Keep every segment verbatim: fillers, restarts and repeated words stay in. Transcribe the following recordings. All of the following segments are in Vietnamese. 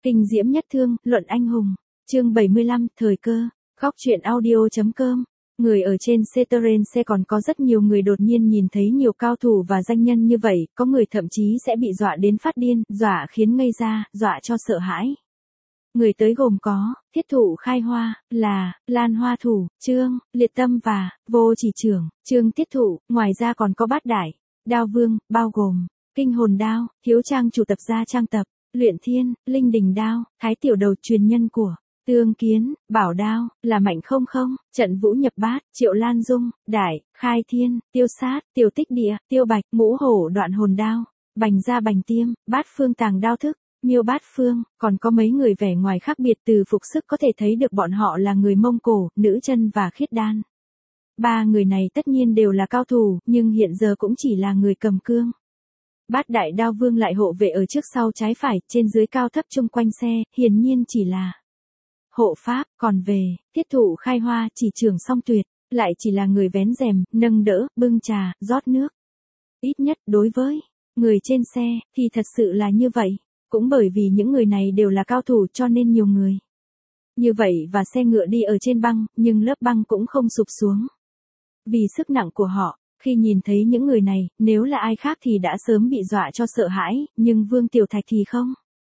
Kinh diễm nhất thương, luận anh hùng. Chương bảy mươi lăm, thời cơ. Góc truyện audio.com. Người ở trên Ceterence còn có rất nhiều người đột nhiên nhìn thấy nhiều cao thủ và danh nhân như vậy, có người thậm chí sẽ bị dọa đến phát điên, dọa khiến ngây ra, dọa cho sợ hãi. Người tới gồm có, Thiết Thụ Khai Hoa, là, Lan Hoa Thủ, Trương, Liệt Tâm và, Vô Chỉ Trưởng, Trương Tiết Thụ, ngoài ra còn có Bát Đại, Đao Vương, bao gồm, Kinh Hồn Đao, Thiếu Trang chủ tập gia trang tập, Luyện Thiên, Linh Đình Đao, Thái Tiểu Đầu truyền nhân của, Tương Kiến, Bảo Đao, là Mạnh Không Không, Trận Vũ Nhập Bát, Triệu Lan Dung, Đại, Khai Thiên, Tiêu Sát, Tiêu Tích Địa, Tiêu Bạch, Ngũ Hổ Đoạn Hồn Đao, Bành Gia Bành Tiêm, Bát Phương Tàng Đao Thức, Miêu Bát Phương, còn có mấy người vẻ ngoài khác biệt từ phục sức có thể thấy được bọn họ là người Mông Cổ, Nữ Chân và Khiết Đan. Ba người này tất nhiên đều là cao thủ, nhưng hiện giờ cũng chỉ là người cầm cương. Bát Đại Đao Vương lại hộ vệ ở trước sau trái phải, trên dưới cao thấp chung quanh xe, hiển nhiên chỉ là hộ pháp, còn về, Thiết Thụ Khai Hoa chỉ trưởng song tuyệt, lại chỉ là người vén rèm, nâng đỡ, bưng trà, rót nước. Ít nhất đối với người trên xe, thì thật sự là như vậy. Cũng bởi vì những người này đều là cao thủ cho nên nhiều người như vậy và xe ngựa đi ở trên băng, nhưng lớp băng cũng không sụp xuống. Vì sức nặng của họ, khi nhìn thấy những người này, nếu là ai khác thì đã sớm bị dọa cho sợ hãi, nhưng Vương Tiểu Thạch thì không.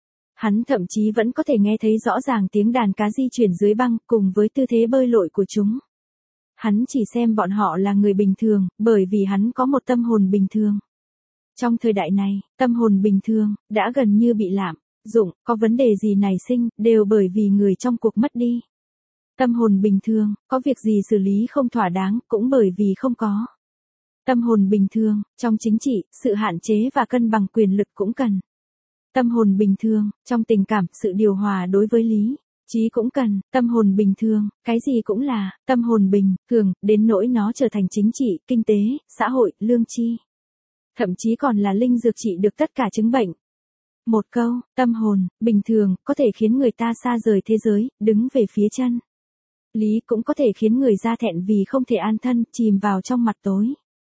Hắn thậm chí vẫn có thể nghe thấy rõ ràng tiếng đàn cá di chuyển dưới băng, cùng với tư thế bơi lội của chúng. Hắn chỉ xem bọn họ là người bình thường, bởi vì hắn có một tâm hồn bình thường. Trong thời đại này, tâm hồn bình thường, đã gần như bị lạm dụng, có vấn đề gì nảy sinh, đều bởi vì người trong cuộc mất đi. Tâm hồn bình thường, có việc gì xử lý không thỏa đáng, cũng bởi vì không có. Tâm hồn bình thường, trong chính trị, sự hạn chế và cân bằng quyền lực cũng cần. Tâm hồn bình thường, trong tình cảm, sự điều hòa đối với lý trí cũng cần. Tâm hồn bình thường, cái gì cũng là, tâm hồn bình thường, đến nỗi nó trở thành chính trị, kinh tế, xã hội, lương tri. Thậm chí còn là linh dược trị được tất cả chứng bệnh. Một câu, tâm hồn, bình thường, có thể khiến người ta xa rời thế giới, đứng về phía chân lý, cũng có thể khiến người ra thẹn vì không thể an thân, chìm vào trong mặt tối.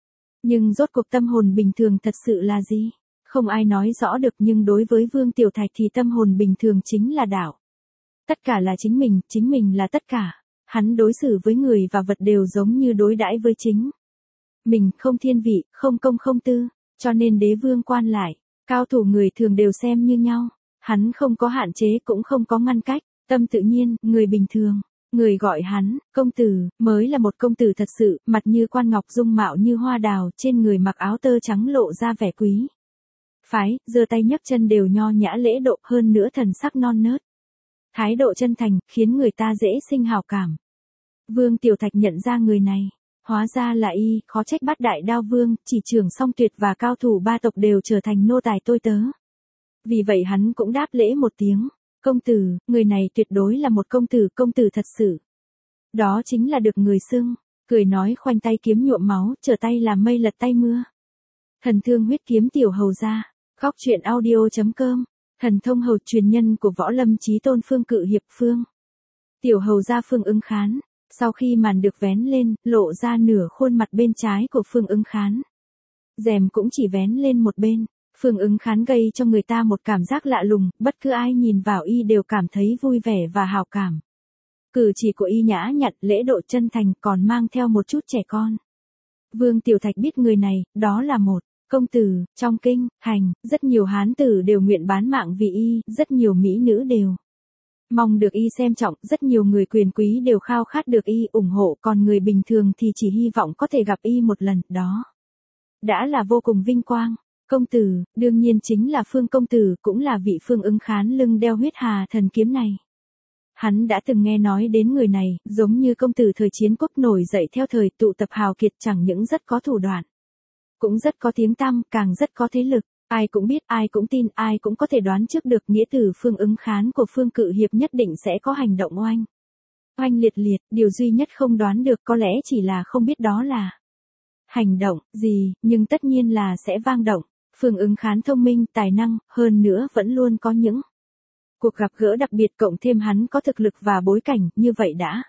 Nhưng rốt cuộc tâm hồn bình thường thật sự là gì? Không ai nói rõ được, nhưng đối với Vương Tiểu Thạch thì tâm hồn bình thường chính là đạo. Tất cả là chính mình, chính mình là tất cả. Hắn đối xử với người và vật đều giống như đối đãi với chính mình, không thiên vị, không công không tư. Cho nên đế vương quan lại, cao thủ người thường đều xem như nhau. Hắn không có hạn chế cũng không có ngăn cách, tâm tự nhiên, người bình thường. Người gọi hắn, công tử, mới là một công tử thật sự, mặt như quan ngọc, dung mạo như hoa đào, trên người mặc áo tơ trắng lộ ra vẻ quý phái, giơ tay nhấc chân đều nho nhã lễ độ, hơn nữa thần sắc non nớt. Thái độ chân thành, khiến người ta dễ sinh hảo cảm. Vương Tiểu Thạch nhận ra người này. Hóa ra là y, khó trách Bát Đại Đao Vương, chỉ trưởng song tuyệt và cao thủ ba tộc đều trở thành nô tài tôi tớ. Vì vậy hắn cũng đáp lễ một tiếng. Công tử, người này tuyệt đối là một công tử, công tử thật sự. Đó chính là được người xưng, cười nói khoanh tay kiếm nhuộm máu, trở tay làm mây lật tay mưa. Thần thương huyết kiếm tiểu hầu gia. Góc truyện audio.com. Thần thông hầu truyền nhân của võ lâm chí tôn Phương Cự Hiệp Phương. Tiểu hầu gia Phương Ứng Khán. Sau khi màn được vén lên, lộ ra nửa khuôn mặt bên trái của Phương Ứng Khán. Rèm cũng chỉ vén lên một bên. Phương Ứng Khán gây cho người ta một cảm giác lạ lùng, bất cứ ai nhìn vào y đều cảm thấy vui vẻ và hào cảm. Cử chỉ của y nhã nhặn, lễ độ chân thành, còn mang theo một chút trẻ con. Vương Tiểu Thạch biết người này, đó là một công tử. Trong kinh thành, rất nhiều hán tử đều nguyện bán mạng vì y, rất nhiều mỹ nữ đều mong được y xem trọng, rất nhiều người quyền quý đều khao khát được y ủng hộ, còn người bình thường thì chỉ hy vọng có thể gặp y một lần, đó đã là vô cùng vinh quang. Công tử, đương nhiên chính là Phương công tử, cũng là vị Phương Ứng Khán lưng đeo huyết hà thần kiếm này. Hắn đã từng nghe nói đến người này, giống như công tử thời chiến quốc nổi dậy theo thời tụ tập hào kiệt, chẳng những rất có thủ đoạn, cũng rất có tiếng tăm, càng rất có thế lực. Ai cũng biết, ai cũng tin, ai cũng có thể đoán trước được nghĩa tử Phương Ứng Khán của Phương Cự Hiệp nhất định sẽ có hành động oanh oanh liệt liệt, điều duy nhất không đoán được có lẽ chỉ là không biết đó là hành động gì, nhưng tất nhiên là sẽ vang động. Phương Ứng Khán thông minh, tài năng, hơn nữa vẫn luôn có những cuộc gặp gỡ đặc biệt, cộng thêm hắn có thực lực và bối cảnh, như vậy đã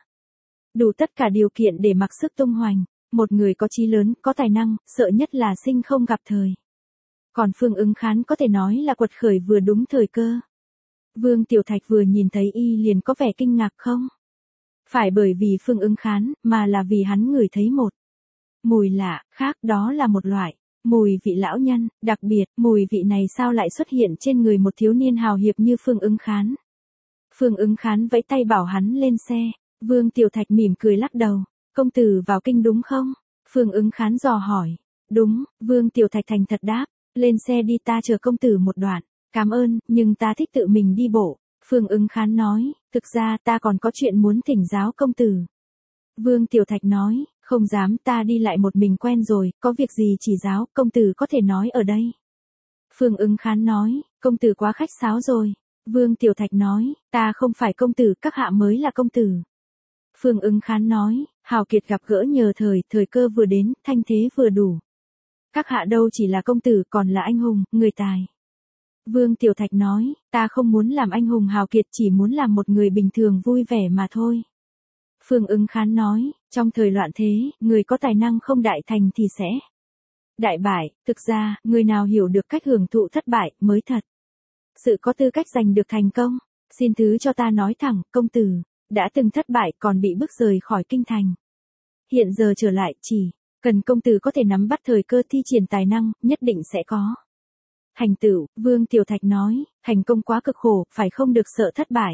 đủ tất cả điều kiện để mặc sức tung hoành. Một người có chí lớn, có tài năng, sợ nhất là sinh không gặp thời. Còn Phương Ứng Khán có thể nói là quật khởi vừa đúng thời cơ. Vương Tiểu Thạch vừa nhìn thấy y liền có vẻ kinh ngạc không? Phải bởi vì Phương Ứng Khán, mà là vì hắn ngửi thấy một mùi lạ, khác, đó là một loại mùi vị lão nhân, đặc biệt, mùi vị này sao lại xuất hiện trên người một thiếu niên hào hiệp như Phương Ứng Khán. Phương Ứng Khán vẫy tay bảo hắn lên xe, Vương Tiểu Thạch mỉm cười lắc đầu, công tử vào kinh đúng không? Phương Ứng Khán dò hỏi, đúng, Vương Tiểu Thạch thành thật đáp, lên xe đi ta chờ công tử một đoạn, cảm ơn, nhưng ta thích tự mình đi bộ. Phương Ứng Khán nói, thực ra ta còn có chuyện muốn thỉnh giáo công tử. Vương Tiểu Thạch nói, không dám, ta đi lại một mình quen rồi, có việc gì chỉ giáo, công tử có thể nói ở đây. Phương Ứng Khán nói, công tử quá khách sáo rồi. Vương Tiểu Thạch nói, ta không phải công tử, các hạ mới là công tử. Phương Ứng Khán nói, hào kiệt gặp gỡ nhờ thời, thời cơ vừa đến, thanh thế vừa đủ. Các hạ đâu chỉ là công tử, còn là anh hùng, người tài. Vương Tiểu Thạch nói, ta không muốn làm anh hùng hào kiệt, chỉ muốn làm một người bình thường vui vẻ mà thôi. Phương Ứng Khán nói, trong thời loạn thế, người có tài năng không đại thành thì sẽ đại bại, thực ra, người nào hiểu được cách hưởng thụ thất bại, mới thật sự có tư cách giành được thành công. Xin thứ cho ta nói thẳng, công tử đã từng thất bại còn bị bức rời khỏi kinh thành. Hiện giờ trở lại, chỉ cần công tử có thể nắm bắt thời cơ thi triển tài năng, nhất định sẽ có thành tựu. Vương Tiểu Thạch nói, thành công quá cực khổ, phải không được sợ thất bại.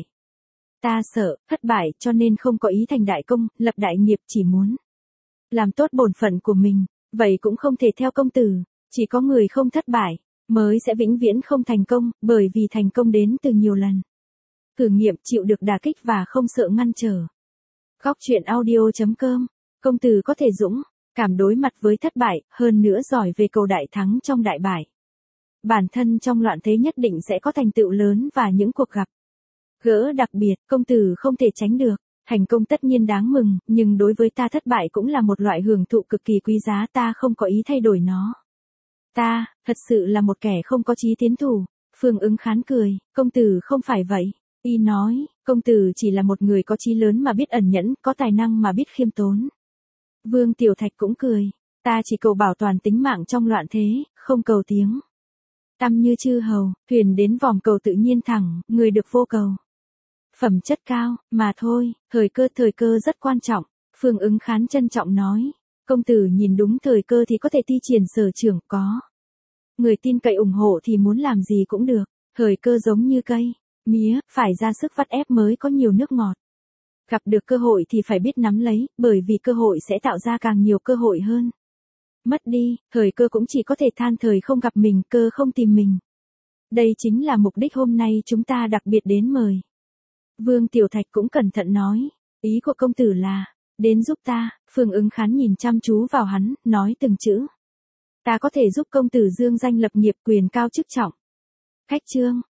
Ta sợ thất bại cho nên không có ý thành đại công, lập đại nghiệp, chỉ muốn làm tốt bổn phận của mình. Vậy cũng không thể theo công tử, chỉ có người không thất bại mới sẽ vĩnh viễn không thành công, bởi vì thành công đến từ nhiều lần thử nghiệm, chịu được đả kích và không sợ ngăn trở. Góc truyện audio chấm com, công tử có thể dũng cảm đối mặt với thất bại, hơn nữa giỏi về cầu đại thắng trong đại bại. Bản thân trong loạn thế nhất định sẽ có thành tựu lớn và những cuộc gặp gỡ đặc biệt, công tử không thể tránh được. Thành công tất nhiên đáng mừng, nhưng đối với ta thất bại cũng là một loại hưởng thụ cực kỳ quý giá, ta không có ý thay đổi nó. Ta, thật sự là một kẻ không có chí tiến thủ. Phương Ứng Khán cười, công tử không phải vậy. Y nói, công tử chỉ là một người có chí lớn mà biết ẩn nhẫn, có tài năng mà biết khiêm tốn. Vương Tiểu Thạch cũng cười, ta chỉ cầu bảo toàn tính mạng trong loạn thế, không cầu tiếng tăm như chư hầu, thuyền đến vòm cầu tự nhiên thẳng, người được vô cầu. Phẩm chất cao, mà thôi, thời cơ thời cơ rất quan trọng. Phương Ứng Khán trân trọng nói, công tử nhìn đúng thời cơ thì có thể thi triển sở trường, có người tin cậy ủng hộ thì muốn làm gì cũng được. Thời cơ giống như cây mía, phải ra sức vắt ép mới có nhiều nước ngọt. Gặp được cơ hội thì phải biết nắm lấy, bởi vì cơ hội sẽ tạo ra càng nhiều cơ hội hơn. Mất đi, thời cơ cũng chỉ có thể than thời không gặp mình, cơ không tìm mình. Đây chính là mục đích hôm nay chúng ta đặc biệt đến mời. Vương Tiểu Thạch cũng cẩn thận nói, ý của công tử là đến giúp ta. Phương Ứng Khán nhìn chăm chú vào hắn, nói từng chữ. Ta có thể giúp công tử dương danh lập nghiệp, quyền cao chức trọng. Khách trương,